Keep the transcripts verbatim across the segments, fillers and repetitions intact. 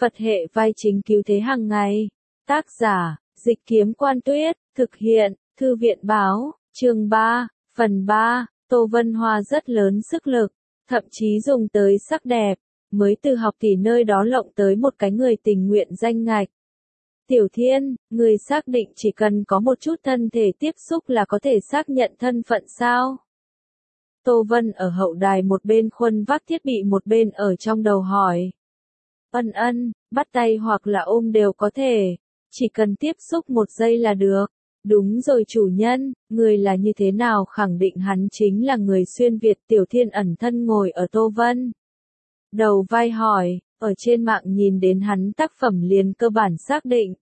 Phật hệ vai chính cứu thế hàng ngày. Tác giả, Dịch Kiếm Quan Tuyết, thực hiện, Thư viện Báo, chương ba, phần ba, Tô Vân Hoa rất lớn sức lực, thậm chí dùng tới sắc đẹp, mới từ học tỷ nơi đó lộng tới một cái người tình nguyện danh ngạch. Tiểu Thiên, người xác định chỉ cần có một chút thân thể tiếp xúc là có thể xác nhận thân phận sao? Tô Vân ở hậu đài một bên khuân vác thiết bị một bên ở trong đầu hỏi. Ân ân, bắt tay hoặc là ôm đều có thể, chỉ cần tiếp xúc một giây là được. Đúng rồi chủ nhân, người là như thế nào khẳng định hắn chính là người xuyên Việt. Tiểu Thiên ẩn thân ngồi ở Tô Vân đầu vai hỏi, ở trên mạng nhìn đến hắn tác phẩm liền cơ bản xác định.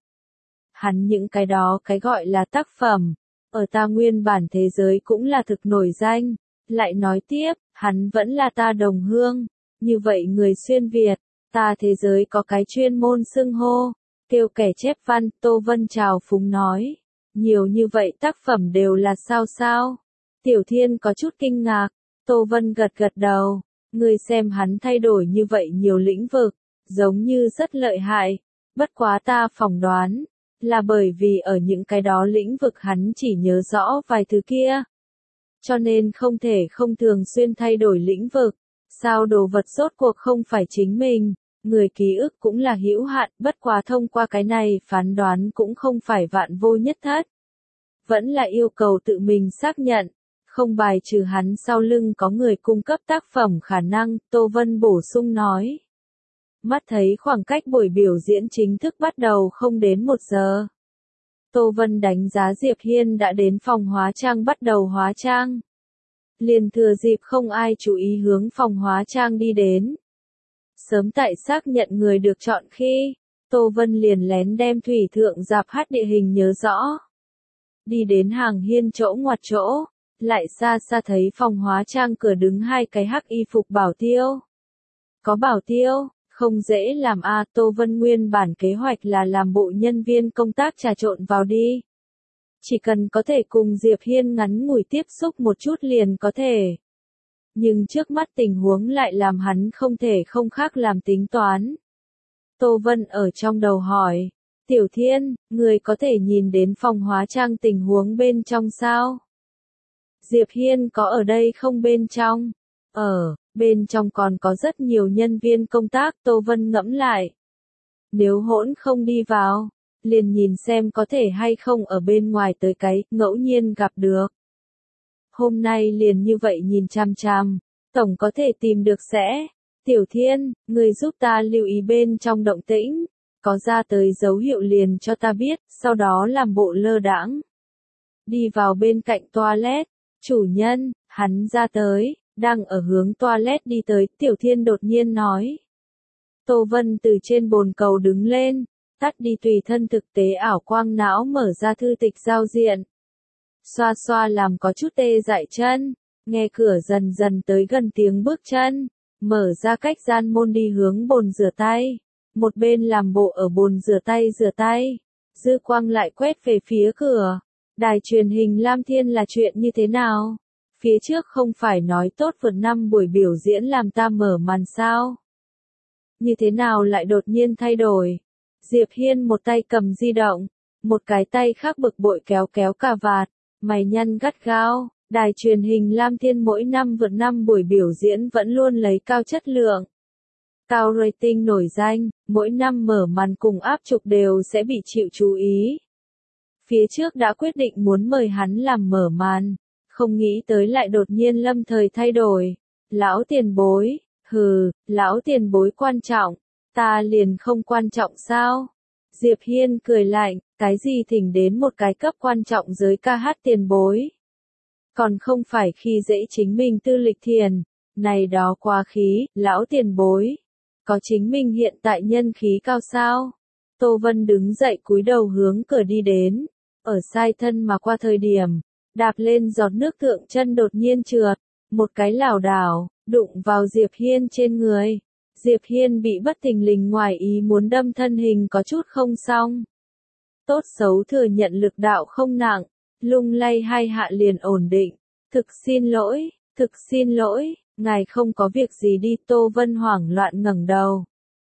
Hắn những cái đó cái gọi là tác phẩm, ở ta nguyên bản thế giới cũng là thực nổi danh. Lại nói tiếp, hắn vẫn là ta đồng hương, như vậy người xuyên Việt, ta thế giới có cái chuyên môn xưng hô, kêu kẻ chép văn. Tô Vân trào phúng nói, nhiều như vậy tác phẩm đều là sao sao? Tiểu Thiên có chút kinh ngạc, Tô Vân gật gật đầu, người xem hắn thay đổi như vậy nhiều lĩnh vực, giống như rất lợi hại, bất quá ta phỏng đoán, là bởi vì ở những cái đó lĩnh vực hắn chỉ nhớ rõ vài thứ kia. Cho nên không thể không thường xuyên thay đổi lĩnh vực, sao đồ vật rốt cuộc không phải chính mình, người ký ức cũng là hữu hạn, bất quá thông qua cái này phán đoán cũng không phải vạn vô nhất thất. Vẫn là yêu cầu tự mình xác nhận, không bài trừ hắn sau lưng có người cung cấp tác phẩm khả năng. Tô Vân bổ sung nói. Mắt thấy khoảng cách buổi biểu diễn chính thức bắt đầu không đến một giờ. Tô Vân đánh giá Diệp Hiên đã đến phòng hóa trang bắt đầu hóa trang. Liền thừa dịp không ai chú ý hướng phòng hóa trang đi đến. Sớm tại xác nhận người được chọn khi, Tô Vân liền lén đem thủy thượng rạp hát địa hình nhớ rõ. Đi đến hàng hiên chỗ ngoặt chỗ, lại xa xa thấy phòng hóa trang cửa đứng hai cái hắc y phục bảo tiêu. Có bảo tiêu, không dễ làm a. Tô Vân nguyên bản kế hoạch là làm bộ nhân viên công tác trà trộn vào đi. Chỉ cần có thể cùng Diệp Hiên ngắn ngủi tiếp xúc một chút liền có thể. Nhưng trước mắt tình huống lại làm hắn không thể không khác làm tính toán. Tô Vân ở trong đầu hỏi, Tiểu Thiên, người có thể nhìn đến phòng hóa trang tình huống bên trong sao? Diệp Hiên có ở đây không bên trong? Ở, bên trong còn có rất nhiều nhân viên công tác. Tô Vân ngẫm lại. Nếu hỗn không đi vào, liền nhìn xem có thể hay không ở bên ngoài tới cái, ngẫu nhiên gặp được. Hôm nay liền như vậy nhìn chằm chằm, tổng có thể tìm được sẽ. Tiểu Thiên, người giúp ta lưu ý bên trong động tĩnh, có ra tới dấu hiệu liền cho ta biết, sau đó làm bộ lơ đãng. Đi vào bên cạnh toilet, chủ nhân, hắn ra tới, đang ở hướng toilet đi tới. Tiểu Thiên đột nhiên nói. Tô Vân từ trên bồn cầu đứng lên, tắt đi tùy thân thực tế ảo quang não, mở ra thư tịch giao diện. Xoa xoa làm có chút tê dại chân, nghe cửa dần dần tới gần tiếng bước chân, mở ra cách gian môn đi hướng bồn rửa tay, một bên làm bộ ở bồn rửa tay rửa tay, dư quang lại quét về phía cửa. Đài truyền hình Lam Thiên là chuyện như thế nào? Phía trước không phải nói tốt vượt năm buổi biểu diễn làm ta mở màn sao? Như thế nào lại đột nhiên thay đổi? Diệp Hiên một tay cầm di động, một cái tay khác bực bội kéo kéo cà vạt, mày nhăn gắt gao. Đài truyền hình Lam Thiên mỗi năm vượt năm buổi biểu diễn vẫn luôn lấy cao chất lượng, cao rating nổi danh, mỗi năm mở màn cùng áp trục đều sẽ bị chịu chú ý. Phía trước đã quyết định muốn mời hắn làm mở màn, không nghĩ tới lại đột nhiên lâm thời thay đổi. Lão tiền bối, hừ, lão tiền bối quan trọng, ta liền không quan trọng sao? Diệp Hiên cười lạnh, cái gì thỉnh đến một cái cấp quan trọng giới ca hát tiền bối? Còn không phải khi dễ chính mình tư lịch thiền, này đó quá khí. Lão tiền bối, có chính mình hiện tại nhân khí cao sao? Tô Vân đứng dậy cúi đầu hướng cửa đi đến, ở sai thân mà qua thời điểm, đạp lên giọt nước thượng chân đột nhiên trượt, một cái lảo đảo, đụng vào Diệp Hiên trên người. Diệp Hiên bị bất thình lình ngoài ý muốn đâm thân hình có chút không xong. Tốt xấu thừa nhận lực đạo không nặng, lung lay hai hạ liền ổn định. Thực xin lỗi, thực xin lỗi, ngài không có việc gì đi. Tô Vân hoảng loạn ngẩng đầu.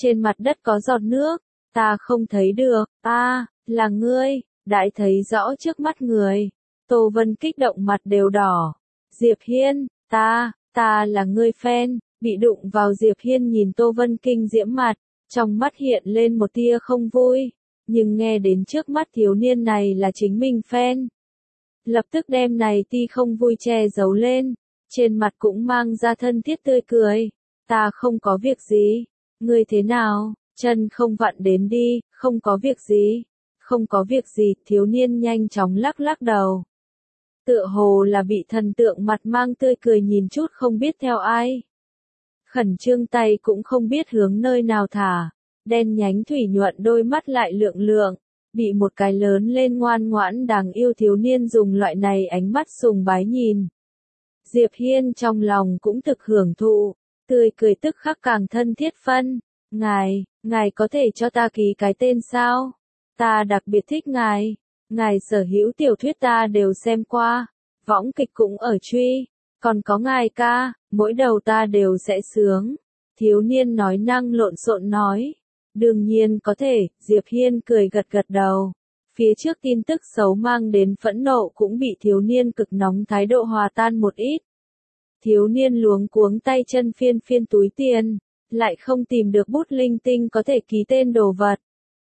trên mặt đất có giọt nước, ta không thấy được, ta, là ngươi, đãi thấy rõ trước mắt người. Tô Vân kích động mặt đều đỏ. Diệp Hiên, ta, ta là ngươi fan, bị đụng vào Diệp Hiên nhìn Tô Vân kinh diễm mặt, trong mắt hiện lên một tia không vui, nhưng nghe đến trước mắt thiếu niên này là chính mình fan. Lập tức đem này ti không vui che giấu lên, trên mặt cũng mang ra thân thiết tươi cười. Ta không có việc gì, ngươi thế nào, chân không vặn đến đi, không có việc gì, không có việc gì, thiếu niên nhanh chóng lắc lắc đầu. Tựa hồ là bị thần tượng mặt mang tươi cười nhìn chút không biết theo ai. Khẩn trương tay cũng không biết hướng nơi nào thả, đen nhánh thủy nhuận đôi mắt lại lượng lượng, bị một cái lớn lên ngoan ngoãn đáng yêu thiếu niên dùng loại này ánh mắt sùng bái nhìn. Diệp Hiên trong lòng cũng thực hưởng thụ, tươi cười tức khắc càng thân thiết phân. Ngài, ngài có thể cho ta ký cái tên sao? Ta đặc biệt thích ngài. Ngài sở hữu tiểu thuyết ta đều xem qua, võng kịch cũng ở truy, còn có ngài ca, mỗi đầu ta đều sẽ sướng. Thiếu niên nói năng lộn xộn nói. Đương nhiên có thể, Diệp Hiên cười gật gật đầu. Phía trước tin tức xấu mang đến phẫn nộ cũng bị thiếu niên cực nóng thái độ hòa tan một ít. Thiếu niên luống cuống tay chân phiên phiên túi tiền, lại không tìm được bút linh tinh có thể ký tên đồ vật.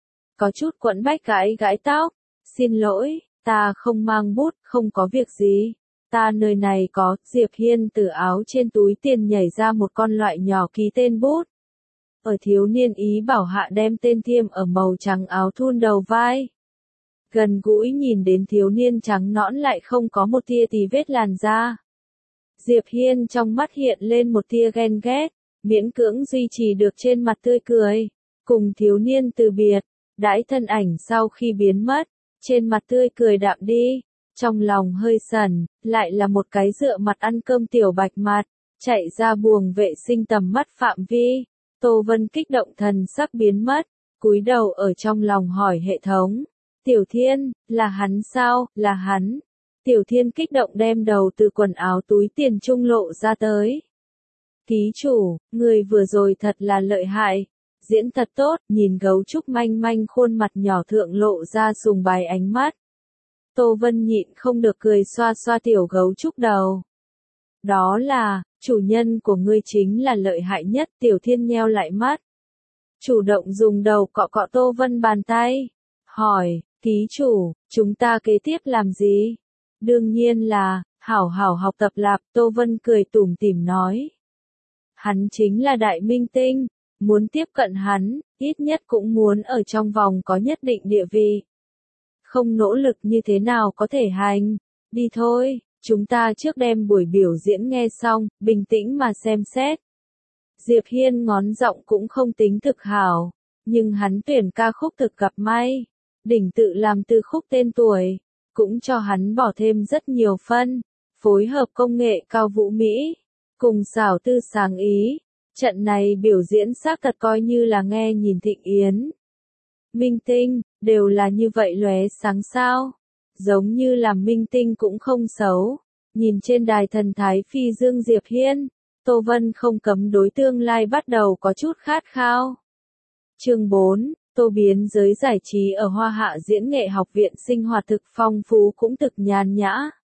Có chút quẫn bách gãi gãi tóc. Xin lỗi, ta không mang bút, không có việc gì. Ta nơi này có, Diệp Hiên từ áo trên túi tiền nhảy ra một con loại nhỏ ký tên bút. Ở thiếu niên ý bảo hạ đem tên thiêm ở màu trắng áo thun đầu vai. Gần gũi nhìn đến thiếu niên trắng nõn lại không có một tia tì vết làn da. Diệp Hiên trong mắt hiện lên một tia ghen ghét, miễn cưỡng duy trì được trên mặt tươi cười. Cùng thiếu niên từ biệt, đãi thân ảnh sau khi biến mất. Trên mặt tươi cười đạm đi, trong lòng hơi sần, lại là một cái dựa mặt ăn cơm tiểu bạch mặt, chạy ra buồng vệ sinh tầm mắt phạm vi. Tô Vân kích động thần sắc biến mất, cúi đầu ở trong lòng hỏi hệ thống. Tiểu Thiên, là hắn sao, là hắn. Tiểu Thiên kích động đem đầu từ quần áo túi tiền trung lộ ra tới. Ký chủ, người vừa rồi thật là lợi hại. Diễn thật tốt, nhìn gấu trúc manh manh khuôn mặt nhỏ thượng lộ ra sùng bái ánh mắt. Tô Vân nhịn không được cười xoa xoa tiểu gấu trúc đầu. Đó là, chủ nhân của ngươi chính là lợi hại nhất. Tiểu Thiên nheo lại mắt, chủ động dùng đầu cọ cọ Tô Vân bàn tay. Hỏi, ký chủ, chúng ta kế tiếp làm gì? Đương nhiên là, hảo hảo học tập lạp. Tô Vân cười tủm tỉm nói. Hắn chính là đại minh tinh. Muốn tiếp cận hắn, ít nhất cũng muốn ở trong vòng có nhất định địa vị. Không nỗ lực như thế nào có thể hành. Đi thôi, chúng ta trước đem buổi biểu diễn nghe xong, bình tĩnh mà xem xét. Diệp Hiên ngón giọng cũng không tính thực hảo, nhưng hắn tuyển ca khúc thực gặp may. Đỉnh tự làm từ khúc tên tuổi, cũng cho hắn bỏ thêm rất nhiều phân. Phối hợp công nghệ cao vũ mỹ, cùng xảo tư sáng ý. Trận này biểu diễn xác thật coi như là nghe nhìn thịnh yến. Minh tinh, đều là như vậy lóe sáng sao. Giống như làm minh tinh cũng không xấu. Nhìn trên đài thần thái phi dương Diệp Hiên, Tô Vân không cấm đối tương lai bắt đầu có chút khát khao. Chương bốn, Tô biến giới giải trí ở Hoa Hạ Diễn nghệ học viện sinh hoạt thực phong phú cũng thực nhàn nhã.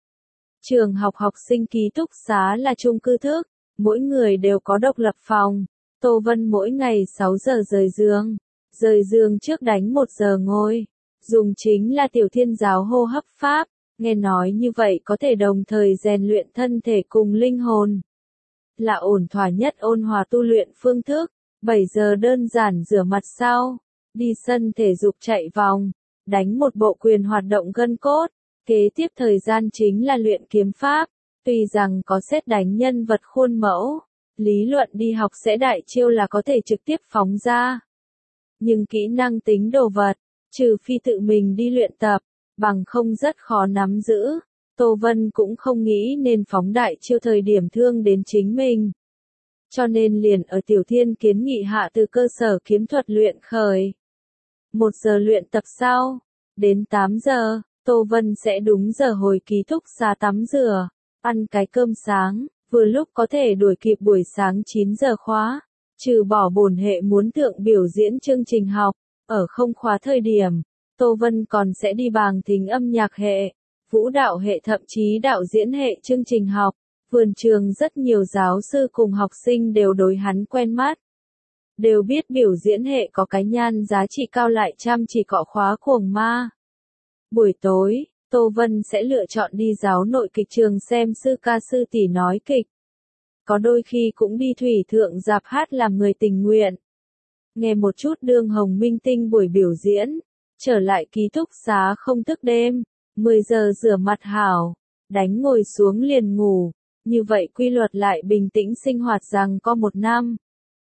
Trường học học sinh ký túc xá là chung cư thức. Mỗi người đều có độc lập phòng. Tô Vân mỗi ngày sáu giờ rời giường. Rời giường trước đánh một giờ ngồi. Dùng chính là Tiểu Thiên giáo hô hấp pháp. Nghe nói như vậy có thể đồng thời rèn luyện thân thể cùng linh hồn. Là ổn thỏa nhất ôn hòa tu luyện phương thức. bảy giờ đơn giản rửa mặt sau. Đi sân thể dục chạy vòng. Đánh một bộ quyền hoạt động gân cốt. Kế tiếp thời gian chính là luyện kiếm pháp. Tuy rằng có xét đánh nhân vật khuôn mẫu, lý luận đi học sẽ đại chiêu là có thể trực tiếp phóng ra. Nhưng kỹ năng tính đồ vật, trừ phi tự mình đi luyện tập, bằng không rất khó nắm giữ. Tô Vân cũng không nghĩ nên phóng đại chiêu thời điểm thương đến chính mình. Cho nên liền ở Tiểu Thiên kiến nghị hạ từ cơ sở kiếm thuật luyện khởi. Một giờ luyện tập sau, đến tám giờ, Tô Vân sẽ đúng giờ hồi ký túc xá tắm rửa. Ăn cái cơm sáng, vừa lúc có thể đuổi kịp buổi sáng chín giờ khóa. Trừ bỏ bổn hệ muốn thượng biểu diễn chương trình học, ở không khóa thời điểm, Tô Vân còn sẽ đi bàng thính âm nhạc hệ, vũ đạo hệ thậm chí đạo diễn hệ chương trình học. Vườn trường rất nhiều giáo sư cùng học sinh đều đối hắn quen mắt. Đều biết biểu diễn hệ có cái nhan giá trị cao lại chăm chỉ cọ khóa cuồng ma. Buổi tối, Tô Vân sẽ lựa chọn đi giáo nội kịch trường xem sư ca sư tỷ nói kịch. Có đôi khi cũng đi thủy thượng rạp hát làm người tình nguyện. Nghe một chút Đương Hồng Minh Tinh buổi biểu diễn, trở lại ký túc xá không thức đêm, mười giờ rửa mặt hảo, đánh ngồi xuống liền ngủ, như vậy quy luật lại bình tĩnh sinh hoạt rằng có một năm.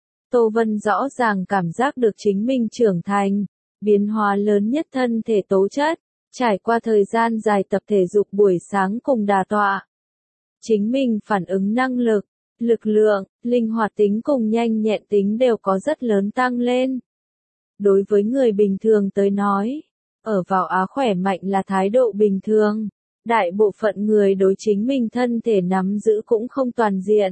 Tô Vân rõ ràng cảm giác được chính mình trưởng thành, biến hóa lớn nhất thân thể tố chất, trải qua thời gian dài tập thể dục buổi sáng cùng đà tọa. Chính mình phản ứng năng lực, lực lượng, linh hoạt tính cùng nhanh nhẹn tính đều có rất lớn tăng lên. Đối với người bình thường tới nói, ở vào Á khỏe mạnh là thái độ bình thường. Đại bộ phận người đối chính mình thân thể nắm giữ cũng không toàn diện.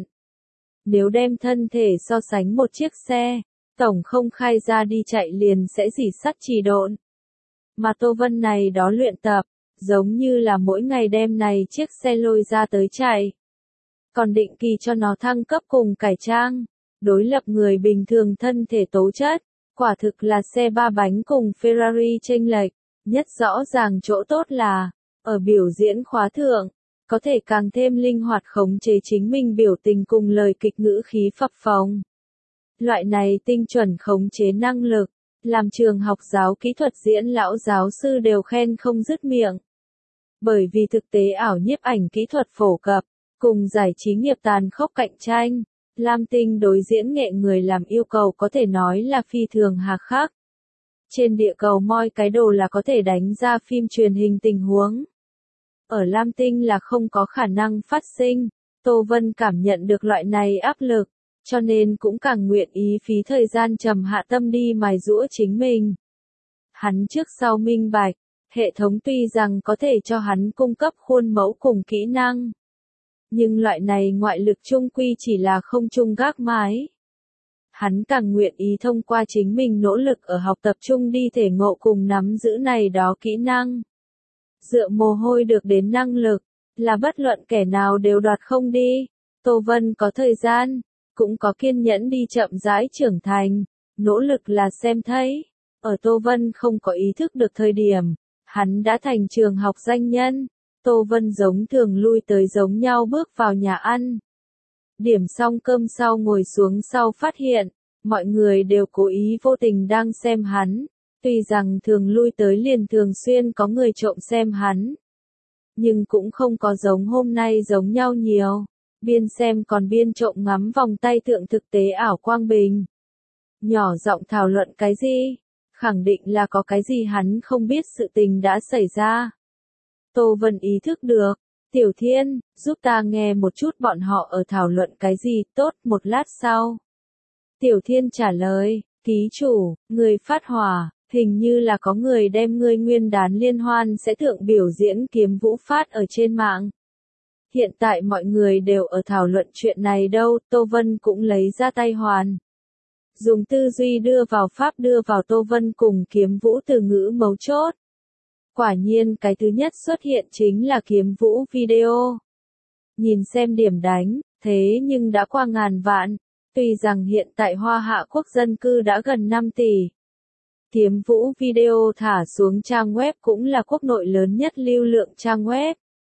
Nếu đem thân thể so sánh một chiếc xe, tổng không khai ra đi chạy liền sẽ dỉ sắt trì độn. Mà Tô Vân này đó luyện tập, giống như là mỗi ngày đem này chiếc xe lôi ra tới chạy. Còn định kỳ cho nó thăng cấp cùng cải trang, đối lập người bình thường thân thể tố chất, quả thực là xe ba bánh cùng Ferrari chênh lệch, nhất rõ ràng chỗ tốt là, ở biểu diễn khóa thượng, có thể càng thêm linh hoạt khống chế chính mình biểu tình cùng lời kịch ngữ khí phập phồng. Loại này tinh chuẩn khống chế năng lực, làm trường học giáo kỹ thuật diễn lão giáo sư đều khen không dứt miệng. Bởi vì thực tế ảo nhiếp ảnh kỹ thuật phổ cập, cùng giải trí nghiệp tàn khốc cạnh tranh, Lam Tinh đối diễn nghệ người làm yêu cầu có thể nói là phi thường hà khắc. Trên địa cầu moi cái đồ là có thể đánh ra phim truyền hình tình huống. Ở Lam Tinh là không có khả năng phát sinh, Tô Vân cảm nhận được loại này áp lực, cho nên cũng càng nguyện ý phí thời gian trầm hạ tâm đi mài giũa chính mình. Hắn trước sau minh bạch, hệ thống tuy rằng có thể cho hắn cung cấp khuôn mẫu cùng kỹ năng, nhưng loại này ngoại lực chung quy chỉ là không chung gác mái. Hắn càng nguyện ý thông qua chính mình nỗ lực ở học tập chung đi thể ngộ cùng nắm giữ này đó kỹ năng. Dựa mồ hôi được đến năng lực, là bất luận kẻ nào đều đoạt không đi. Tô Vân có thời gian, cũng có kiên nhẫn đi chậm rãi trưởng thành, nỗ lực là xem thấy. Ở Tô Vân không có ý thức được thời điểm, hắn đã thành trường học danh nhân. Tô Vân giống thường lui tới giống nhau bước vào nhà ăn. Điểm xong cơm sau ngồi xuống sau phát hiện, mọi người đều cố ý vô tình đang xem hắn. Tuy rằng thường lui tới liền thường xuyên có người trộm xem hắn, nhưng cũng không có giống hôm nay giống nhau nhiều. Biên xem còn biên trộm ngắm vòng tay thượng thực tế ảo quang bình. Nhỏ giọng thảo luận cái gì? Khẳng định là có cái gì hắn không biết sự tình đã xảy ra. Tô Vân ý thức được. Tiểu Thiên, giúp ta nghe một chút bọn họ ở thảo luận cái gì, tốt, một lát sau. Tiểu Thiên trả lời, ký chủ, người phát hỏa, hình như là có người đem ngươi nguyên đán liên hoan sẽ thượng biểu diễn kiếm vũ phát ở trên mạng. Hiện tại mọi người đều ở thảo luận chuyện này đâu, Tô Vân cũng lấy ra tay hoàn. Dùng tư duy đưa vào pháp đưa vào Tô Vân cùng kiếm vũ từ ngữ mấu chốt. Quả nhiên cái thứ nhất xuất hiện chính là kiếm vũ video. Nhìn xem điểm đánh, thế nhưng đã qua ngàn vạn. Tuy rằng hiện tại Hoa Hạ quốc dân cư đã gần năm tỷ. Kiếm vũ video thả xuống trang web cũng là quốc nội lớn nhất lưu lượng trang web.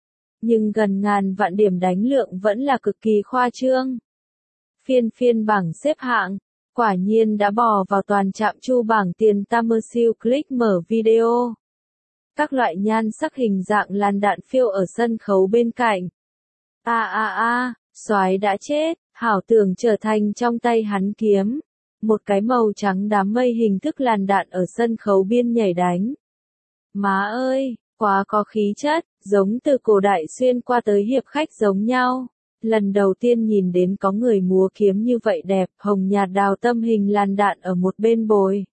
Nhưng gần ngàn vạn điểm đánh lượng vẫn là cực kỳ khoa trương. Phiên phiên bảng xếp hạng, quả nhiên đã bò vào toàn trạm chu bảng tiền Tamersil click mở video. Các loại nhan sắc hình dạng làn đạn phiêu ở sân khấu bên cạnh. A a a, soái đã chết, hảo tưởng trở thành trong tay hắn kiếm. Một cái màu trắng đám mây hình thức làn đạn ở sân khấu biên nhảy đánh. Má ơi, quá có khí chất, giống từ cổ đại xuyên qua tới hiệp khách giống nhau. Lần đầu tiên nhìn đến có người múa kiếm như vậy đẹp, hồng nhạt đào tâm hình làn đạn ở một bên bồi.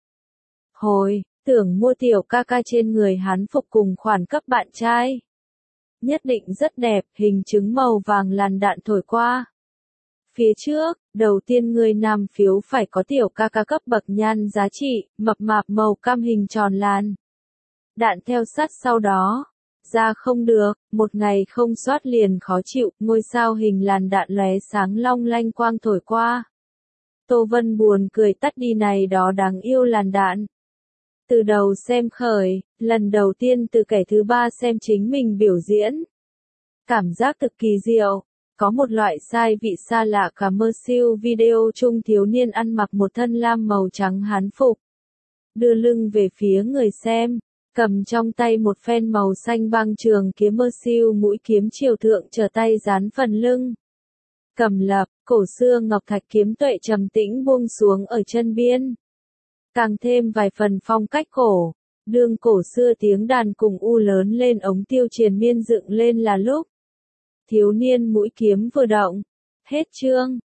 Hồi, tưởng mua tiểu ca ca trên người hắn phục cùng khoản cấp bạn trai. Nhất định rất đẹp, hình trứng màu vàng làn đạn thổi qua. Phía trước, Đầu tiên người nam phiếu phải có tiểu ca ca cấp bậc nhan giá trị, mập mạp màu cam hình tròn làn. Đạn theo sát sau đó. Ra không được, một ngày không soát liền khó chịu, ngôi sao hình làn đạn lóe sáng long lanh quang thổi qua. Tô Vân buồn cười tắt đi này đó đáng yêu làn đạn. Từ đầu xem khởi, lần đầu tiên từ kẻ thứ ba xem chính mình biểu diễn. Cảm giác thực kỳ diệu. Có một loại sai vị xa lạ cả mơ siêu video chung thiếu niên ăn mặc một thân lam màu trắng hán phục. Đưa lưng về phía người xem, cầm trong tay một phen màu xanh băng trường kiếm mơ siêu mũi kiếm chiều thượng trở tay dán phần lưng. Cầm lập, cổ xưa ngọc thạch kiếm tuệ trầm tĩnh buông xuống ở chân biên. Càng thêm vài phần phong cách cổ, đương cổ xưa tiếng đàn cùng u lớn lên ống tiêu triền miên dựng lên là lúc. Thiếu niên mũi kiếm vừa động. Hết chương.